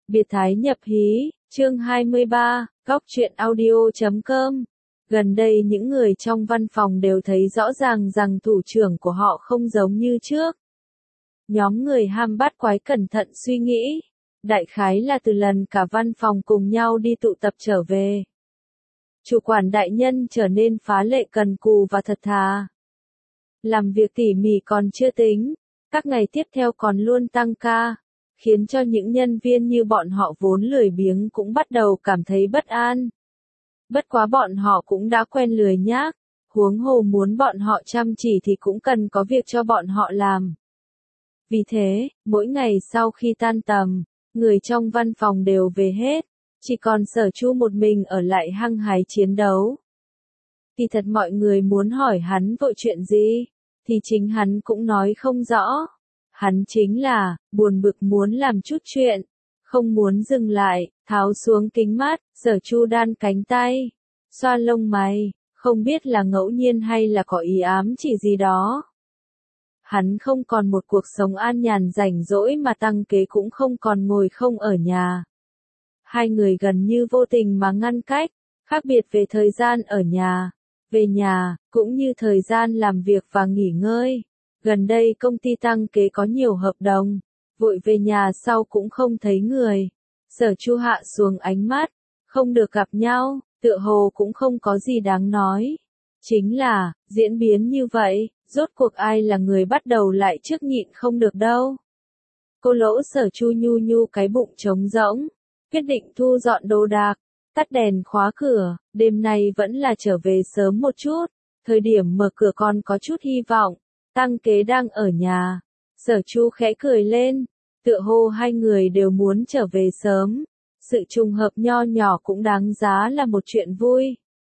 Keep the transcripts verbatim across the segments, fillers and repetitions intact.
Biệt Thái nhập hí, chương hai mươi ba, góc truyện audio chấm com. Gần đây những người trong văn phòng đều thấy rõ ràng rằng thủ trưởng của họ không giống như trước. Nhóm người ham bát quái cẩn thận suy nghĩ. Đại khái là từ lần cả văn phòng cùng nhau đi tụ tập trở về. Chủ quản đại nhân trở nên phá lệ cần cù và thật thà. Làm việc tỉ mỉ còn chưa tính, các ngày tiếp theo còn luôn tăng ca, khiến cho những nhân viên như bọn họ vốn lười biếng cũng bắt đầu cảm thấy bất an. Bất quá bọn họ cũng đã quen lười nhác, huống hồ muốn bọn họ chăm chỉ thì cũng cần có việc cho bọn họ làm. Vì thế, mỗi ngày sau khi tan tầm, người trong văn phòng đều về hết, chỉ còn Sở Chu một mình ở lại hăng hái chiến đấu. Thì thật mọi người muốn hỏi hắn vội chuyện gì, thì chính hắn cũng nói không rõ. Hắn chính là, buồn bực muốn làm chút chuyện, không muốn dừng lại, tháo xuống kính mát, Sở Chu đan cánh tay, xoa lông mày, không biết là ngẫu nhiên hay là có ý ám chỉ gì đó. Hắn không còn một cuộc sống an nhàn rảnh rỗi mà Tăng Kế cũng không còn ngồi không ở nhà. Hai người gần như vô tình mà ngăn cách, khác biệt về thời gian ở nhà, về nhà, cũng như thời gian làm việc và nghỉ ngơi. Gần đây công ty Tăng Kế có nhiều hợp đồng, vội về nhà sau cũng không thấy người. Sở Chu hạ xuống ánh mắt, không được gặp nhau, tựa hồ cũng không có gì đáng nói. Chính là, diễn biến như vậy, rốt cuộc ai là người bắt đầu lại trước nhịn không được đâu. Cô Lỗ Sở Chu nhu nhu cái bụng trống rỗng, quyết định thu dọn đồ đạc, tắt đèn khóa cửa, đêm nay vẫn là trở về sớm một chút, thời điểm mở cửa còn có chút hy vọng. Tăng Kế đang ở nhà, Sở Chu khẽ cười lên, tựa hồ hai người đều muốn trở về sớm, sự trùng hợp nho nhỏ cũng đáng giá là một chuyện vui.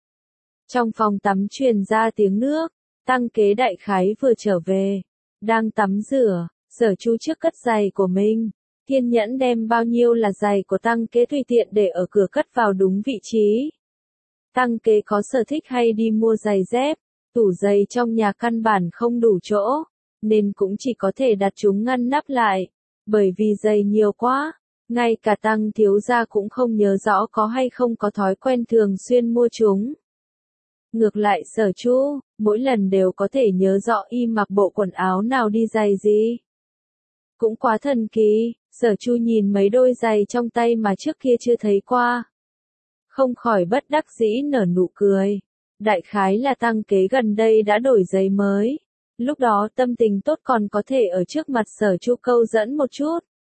Trong phòng tắm truyền ra tiếng nước, Tăng Kế đại khái vừa trở về, đang tắm rửa, Sở Chu trước cất giày của mình, kiên nhẫn đem bao nhiêu là giày của Tăng Kế tùy tiện để ở cửa cất vào đúng vị trí. Tăng Kế có sở thích hay đi mua giày dép, tủ giày trong nhà căn bản không đủ chỗ, nên cũng chỉ có thể đặt chúng ngăn nắp lại, bởi vì giày nhiều quá, ngay cả Tăng thiếu gia cũng không nhớ rõ có hay không có thói quen thường xuyên mua chúng. Ngược lại Sở Chu, mỗi lần đều có thể nhớ rõ y mặc bộ quần áo nào đi giày gì. Cũng quá thần kỳ, Sở Chu nhìn mấy đôi giày trong tay mà trước kia chưa thấy qua. Không khỏi bất đắc dĩ nở nụ cười. Đại khái là Tăng Kế gần đây đã đổi giày mới. Lúc đó tâm tình tốt còn có thể ở trước mặt Sở Chu câu dẫn một chút.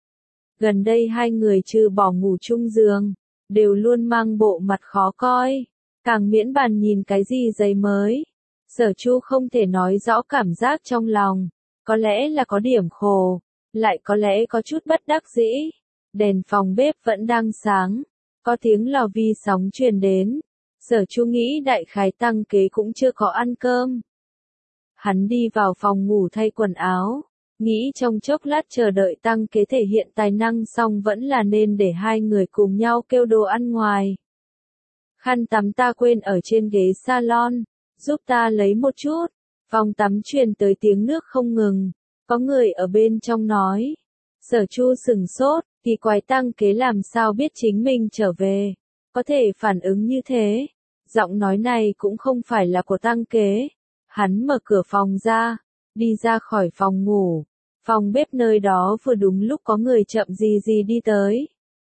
Gần đây hai người trừ bỏ ngủ chung giường, đều luôn mang bộ mặt khó coi. Càng miễn bàn nhìn cái gì giày mới. Sở Chu không thể nói rõ cảm giác trong lòng. Có lẽ là có điểm khổ, lại có lẽ có chút bất đắc dĩ. Đèn phòng bếp vẫn đang sáng, có tiếng lò vi sóng truyền đến. Sở Chu nghĩ đại khái Tăng Kế cũng chưa có ăn cơm. Hắn đi vào phòng ngủ thay quần áo, nghĩ trong chốc lát chờ đợi Tăng Kế thể hiện tài năng xong vẫn là nên để hai người cùng nhau kêu đồ ăn ngoài. Khăn tắm ta quên ở trên ghế salon, giúp ta lấy một chút. Phòng tắm truyền tới tiếng nước không ngừng, có người ở bên trong nói. Sở Chu sừng sốt, thì quái Tăng Kế làm sao biết chính mình trở về, có thể phản ứng như thế. Giọng nói này cũng không phải là của Tăng Kế. Hắn mở cửa phòng ra, đi ra khỏi phòng ngủ. Phòng bếp nơi đó vừa đúng lúc có người chậm gì gì đi tới.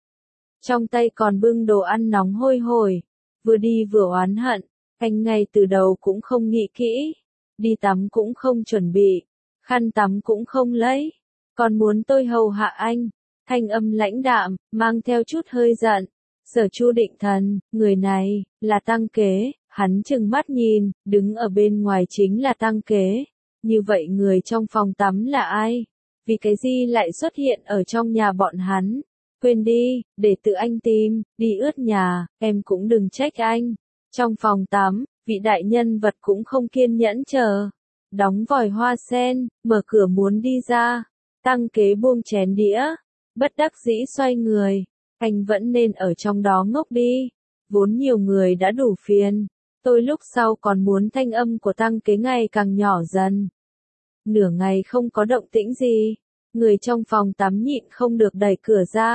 Trong tay còn bưng đồ ăn nóng hôi hổi, vừa đi vừa oán hận, anh ngay từ đầu cũng không nghĩ kỹ, đi tắm cũng không chuẩn bị, khăn tắm cũng không lấy, còn muốn tôi hầu hạ anh. Thanh âm lãnh đạm, mang theo chút hơi giận. Sở Chu định thần, người này, là Tăng Kế, hắn chừng mắt nhìn, đứng ở bên ngoài chính là Tăng Kế. Như vậy người trong phòng tắm là ai? Vì cái gì lại xuất hiện ở trong nhà bọn hắn? Quên đi, để tự anh tìm, đi ướt nhà, em cũng đừng trách anh. Trong phòng tắm, vị đại nhân vật cũng không kiên nhẫn chờ. Đóng vòi hoa sen, mở cửa muốn đi ra. Tăng Kế buông chén đĩa, bất đắc dĩ xoay người. Anh vẫn nên ở trong đó ngốc đi. Vốn nhiều người đã đủ phiền. Tôi lúc sau còn muốn thanh âm của Tăng Kế ngày càng nhỏ dần. Nửa ngày không có động tĩnh gì. Người trong phòng tắm nhịn không được đẩy cửa ra.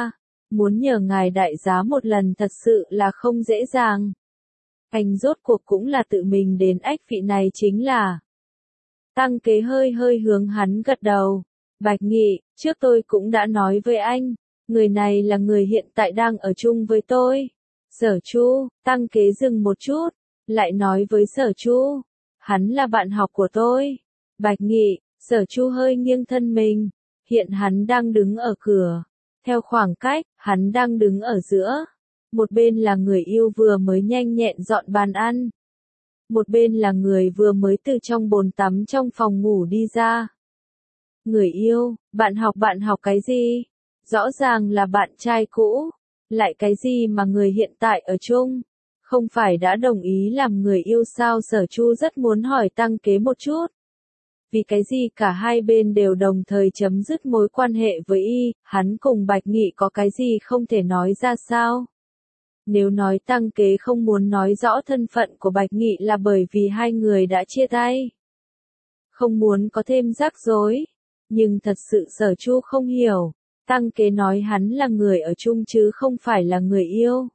Muốn nhờ ngài đại giá một lần thật sự là không dễ dàng. Anh rốt cuộc cũng là tự mình đến ách vị này chính là. Tăng kế hơi hơi hướng hắn gật đầu. Bạch Nghị, trước tôi cũng đã nói với anh, người này là người hiện tại đang ở chung với tôi. Sở Chu, Tăng kế dừng một chút, lại nói với Sở Chu, hắn là bạn học của tôi. Bạch Nghị, Sở Chu hơi nghiêng thân mình, hiện hắn đang đứng ở cửa. Theo khoảng cách, hắn đang đứng ở giữa. Một bên là người yêu vừa mới nhanh nhẹn dọn bàn ăn. Một bên là người vừa mới từ trong bồn tắm trong phòng ngủ đi ra. Người yêu, bạn học bạn học cái gì? Rõ ràng là bạn trai cũ. Lại cái gì mà người hiện tại ở chung? Không phải đã đồng ý làm người yêu sao? Sở Chu rất muốn hỏi Tăng kế một chút. Vì cái gì cả hai bên đều đồng thời chấm dứt mối quan hệ với y, hắn cùng Bạch Nghị có cái gì không thể nói ra sao? Nếu nói Tăng kế không muốn nói rõ thân phận của Bạch Nghị là bởi vì hai người đã chia tay. Không muốn có thêm rắc rối. Nhưng thật sự Sở Chu không hiểu. Tăng kế nói hắn là người ở chung chứ không phải là người yêu.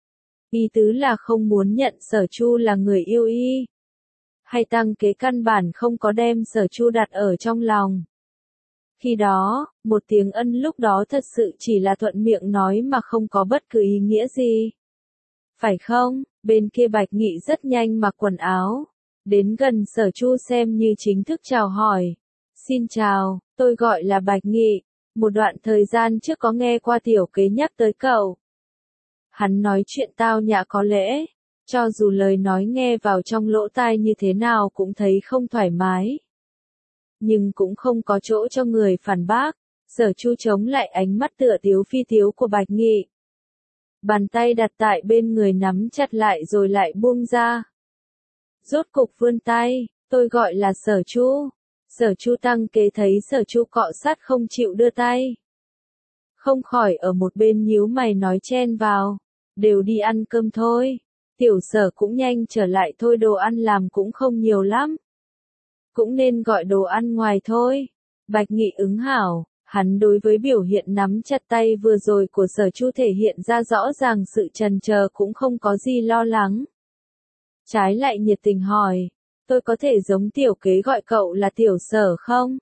Ý tứ là không muốn nhận Sở Chu là người yêu y. Hay Tăng kế căn bản không có đem Sở Chu đặt ở trong lòng. Khi đó, một tiếng ân lúc đó thật sự chỉ là thuận miệng nói mà không có bất cứ ý nghĩa gì. Phải không? Bên kia Bạch Nghị rất nhanh mặc quần áo. Đến gần Sở Chu xem như chính thức chào hỏi. Xin chào, tôi gọi là Bạch Nghị. Một đoạn thời gian trước có nghe qua tiểu kế nhắc tới cậu. Hắn nói chuyện tao nhã có lễ. Cho dù lời nói nghe vào trong lỗ tai như thế nào cũng thấy không thoải mái. Nhưng cũng không có chỗ cho người phản bác. Sở Chu chống lại ánh mắt tựa tiếu phi tiếu của Bạch Nghị. Bàn tay đặt tại bên người nắm chặt lại rồi lại buông ra. Rốt cục vươn tay, tôi gọi là Sở Chu. Sở Chu Tăng kế thấy Sở Chu cọ sát không chịu đưa tay. Không khỏi ở một bên nhíu mày nói chen vào. Đều đi ăn cơm thôi. Tiểu Sở cũng nhanh trở lại thôi, đồ ăn làm cũng không nhiều lắm. Cũng nên gọi đồ ăn ngoài thôi. Bạch Nghị ứng hảo. Hắn đối với biểu hiện nắm chặt tay vừa rồi của Sở Chu thể hiện ra rõ ràng sự chần chờ cũng không có gì lo lắng. Trái lại nhiệt tình hỏi, tôi có thể giống tiểu kế gọi cậu là Tiểu Sở không?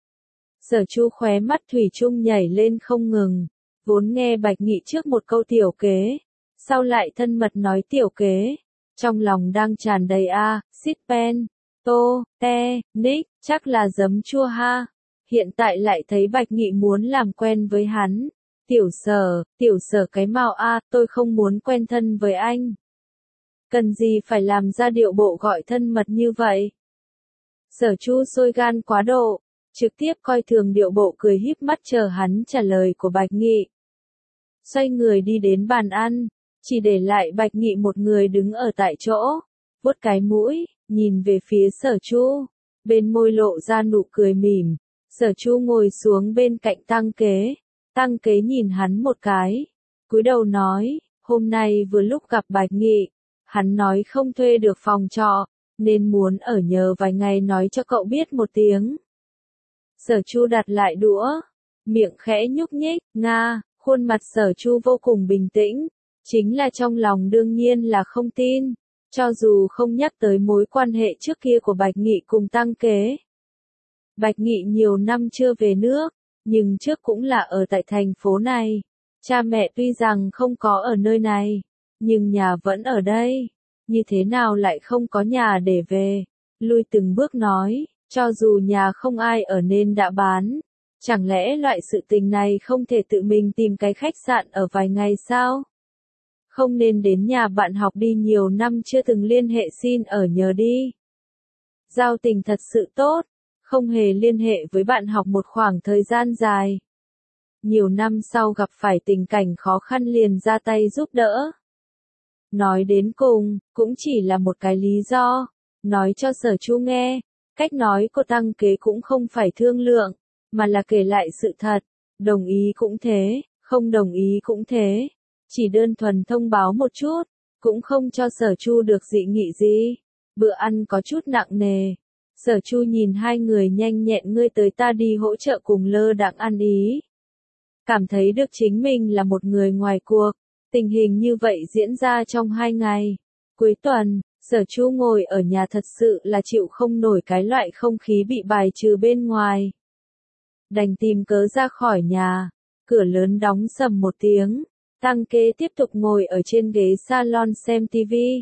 Sở Chu khóe mắt thủy chung nhảy lên không ngừng, vốn nghe Bạch Nghị trước một câu tiểu kế, sau lại thân mật nói tiểu kế, trong lòng đang tràn đầy a, xít pen, tô, te, nick, chắc là giấm chua ha. Hiện tại lại thấy Bạch Nghị muốn làm quen với hắn. Tiểu Sở, Tiểu Sở cái mào a, tôi không muốn quen thân với anh. Cần gì phải làm ra điệu bộ gọi thân mật như vậy? Sở Chu sôi gan quá độ, trực tiếp coi thường điệu bộ cười híp mắt chờ hắn trả lời của Bạch Nghị. Xoay người đi đến bàn ăn, chỉ để lại Bạch Nghị một người đứng ở tại chỗ, vuốt cái mũi, nhìn về phía Sở Chu, bên môi lộ ra nụ cười mỉm. Sở Chu ngồi xuống bên cạnh Tăng kế, Tăng kế nhìn hắn một cái, cúi đầu nói, hôm nay vừa lúc gặp Bạch Nghị, hắn nói không thuê được phòng trọ, nên muốn ở nhờ vài ngày nói cho cậu biết một tiếng. Sở Chu đặt lại đũa, miệng khẽ nhúc nhích, nga, khuôn mặt Sở Chu vô cùng bình tĩnh, chính là trong lòng đương nhiên là không tin, cho dù không nhắc tới mối quan hệ trước kia của Bạch Nghị cùng Tăng kế. Bạch Nghị nhiều năm chưa về nước, nhưng trước cũng là ở tại thành phố này. Cha mẹ tuy rằng không có ở nơi này, nhưng nhà vẫn ở đây. Như thế nào lại không có nhà để về? Lui từng bước nói, cho dù nhà không ai ở nên đã bán. Chẳng lẽ loại sự tình này không thể tự mình tìm cái khách sạn ở vài ngày sao? Không nên đến nhà bạn học đi, nhiều năm chưa từng liên hệ xin ở nhờ đi. Giao tình thật sự tốt. Không hề liên hệ với bạn học một khoảng thời gian dài. Nhiều năm sau gặp phải tình cảnh khó khăn liền ra tay giúp đỡ. Nói đến cùng, cũng chỉ là một cái lý do. Nói cho Sở Chu nghe, cách nói của Tăng kế cũng không phải thương lượng, mà là kể lại sự thật. Đồng ý cũng thế, không đồng ý cũng thế. Chỉ đơn thuần thông báo một chút, cũng không cho Sở Chu được dị nghị gì. Bữa ăn có chút nặng nề. Sở Chu nhìn hai người nhanh nhẹn ngươi tới ta đi hỗ trợ cùng lơ đãng ăn ý. cảm thấy được chính mình là một người ngoài cuộc. Tình hình như vậy diễn ra trong hai ngày. Cuối tuần, Sở Chu ngồi ở nhà thật sự là chịu không nổi cái loại không khí bị bài trừ bên ngoài. Đành tìm cớ ra khỏi nhà, cửa lớn đóng sầm một tiếng, Tăng Kế tiếp tục ngồi ở trên ghế salon xem tivi.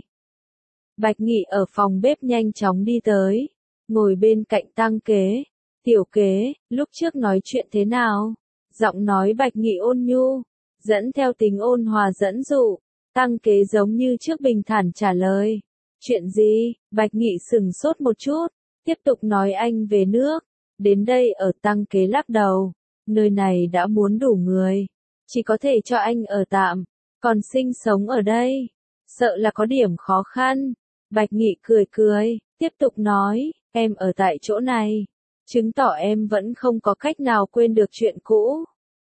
Bạch Nghị ở phòng bếp nhanh chóng đi tới, ngồi bên cạnh Tăng Kế. Tiểu Kế, lúc trước nói chuyện thế nào? Giọng nói Bạch Nghị ôn nhu, dẫn theo tính ôn hòa dẫn dụ. Tăng Kế giống như trước bình thản trả lời. Chuyện gì? Bạch Nghị sừng sốt một chút, tiếp tục nói anh về nước. Đến đây ở Tăng Kế lắc đầu. Nơi này đã muốn đủ người, chỉ có thể cho anh ở tạm, còn sinh sống ở đây, sợ là có điểm khó khăn. Bạch Nghị cười cười, tiếp tục nói, em ở tại chỗ này, chứng tỏ em vẫn không có cách nào quên được chuyện cũ.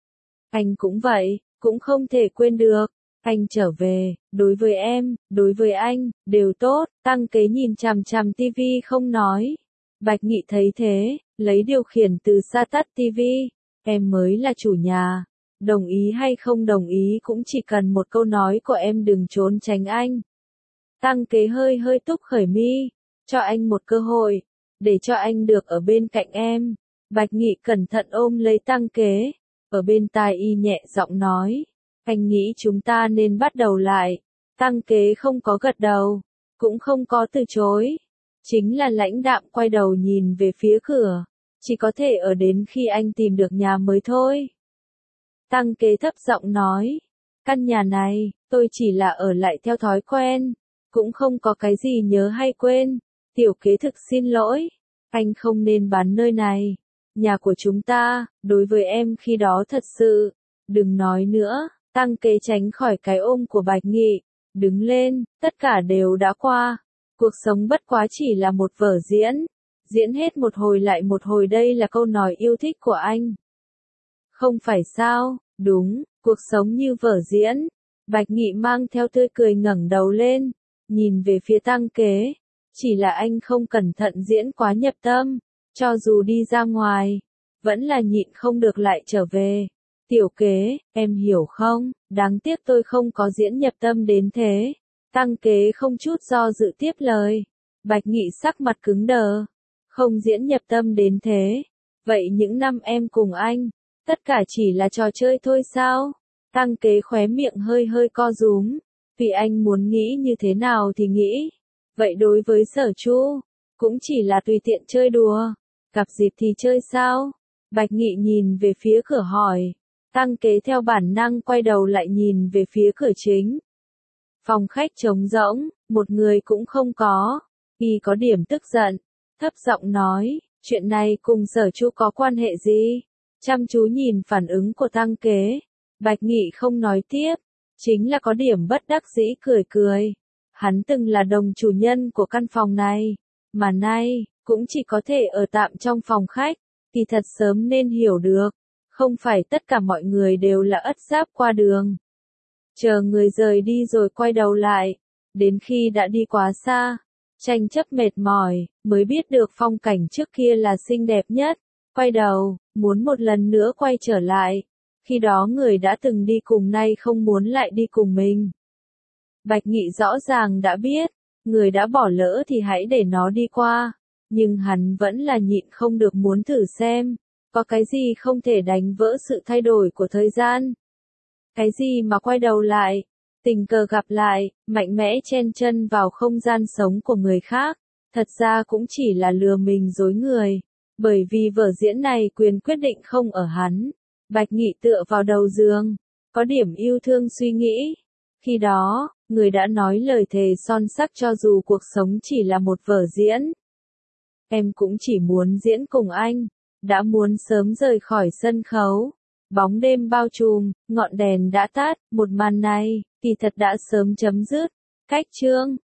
Anh cũng vậy, cũng không thể quên được. Anh trở về, đối với em, đối với anh, đều tốt. Tăng Kế nhìn chằm chằm tivi không nói. Bạch Nghị thấy thế, lấy điều khiển từ xa tắt tivi. Em mới là chủ nhà, đồng ý hay không đồng ý cũng chỉ cần một câu nói của em, đừng trốn tránh anh. Tăng Kế hơi hơi túc khởi mi, cho anh một cơ hội, để cho anh được ở bên cạnh em. Bạch Nghị cẩn thận ôm lấy Tăng Kế, ở bên tai y nhẹ giọng nói, anh nghĩ chúng ta nên bắt đầu lại. Tăng Kế không có gật đầu, cũng không có từ chối, chính là lãnh đạm quay đầu nhìn về phía cửa, chỉ có thể ở đến khi anh tìm được nhà mới thôi. Tăng Kế thấp giọng nói, căn nhà này, tôi chỉ là ở lại theo thói quen, cũng không có cái gì nhớ hay quên. Tiểu Kế thực xin lỗi, anh không nên bán nơi này, nhà của chúng ta, đối với em khi đó thật sự, đừng nói nữa. Tăng Kế tránh khỏi cái ôm của Bạch Nghị, đứng lên, tất cả đều đã qua, cuộc sống bất quá chỉ là một vở diễn, diễn hết một hồi lại một hồi, đây là câu nói yêu thích của anh. Không phải sao? Đúng, cuộc sống như vở diễn. Bạch Nghị mang theo tươi cười ngẩng đầu lên, nhìn về phía Tăng Kế, chỉ là anh không cẩn thận diễn quá nhập tâm, cho dù đi ra ngoài, vẫn là nhịn không được lại trở về. Tiểu Kế, em hiểu không, đáng tiếc tôi không có diễn nhập tâm đến thế. Tăng Kế không chút do dự tiếp lời. Bạch Nghị sắc mặt cứng đờ. Không diễn nhập tâm đến thế. Vậy những năm em cùng anh, tất cả chỉ là trò chơi thôi sao? Tăng Kế khóe miệng hơi hơi co rúm. Vì anh muốn nghĩ như thế nào thì nghĩ. Vậy đối với Sở Chu, cũng chỉ là tùy tiện chơi đùa. Gặp dịp thì chơi sao? Bạch Nghị nhìn về phía cửa hỏi. Tăng Kế theo bản năng quay đầu lại nhìn về phía cửa chính. Phòng khách trống rỗng, một người cũng không có. Y có điểm tức giận, thấp giọng nói, chuyện này cùng Sở Chu có quan hệ gì? Chăm chú nhìn phản ứng của Tăng Kế, Bạch Nghị không nói tiếp, chính là có điểm bất đắc dĩ cười cười. Hắn từng là đồng chủ nhân của căn phòng này, mà nay, cũng chỉ có thể ở tạm trong phòng khách, thì thật sớm nên hiểu được. Không phải tất cả mọi người đều là ất giáp qua đường. Chờ người rời đi rồi quay đầu lại, đến khi đã đi quá xa, tranh chấp mệt mỏi, mới biết được phong cảnh trước kia là xinh đẹp nhất. Quay đầu, muốn một lần nữa quay trở lại, khi đó người đã từng đi cùng nay không muốn lại đi cùng mình. Bạch Nghị rõ ràng đã biết, người đã bỏ lỡ thì hãy để nó đi qua, nhưng hắn vẫn là nhịn không được muốn thử xem. Có cái gì không thể đánh vỡ sự thay đổi của thời gian? Cái gì mà quay đầu lại, tình cờ gặp lại, mạnh mẽ chen chân vào không gian sống của người khác, thật ra cũng chỉ là lừa mình dối người. Bởi vì vở diễn này quyền quyết định không ở hắn. Bạch Nghị tựa vào đầu giường, có điểm yêu thương suy nghĩ. Khi đó, người đã nói lời thề son sắc cho dù cuộc sống chỉ là một vở diễn. Em cũng chỉ muốn diễn cùng anh. Đã muốn sớm rời khỏi sân khấu. Bóng đêm bao trùm, ngọn đèn đã tắt, một màn này, kỳ thật đã sớm chấm dứt. Cách chương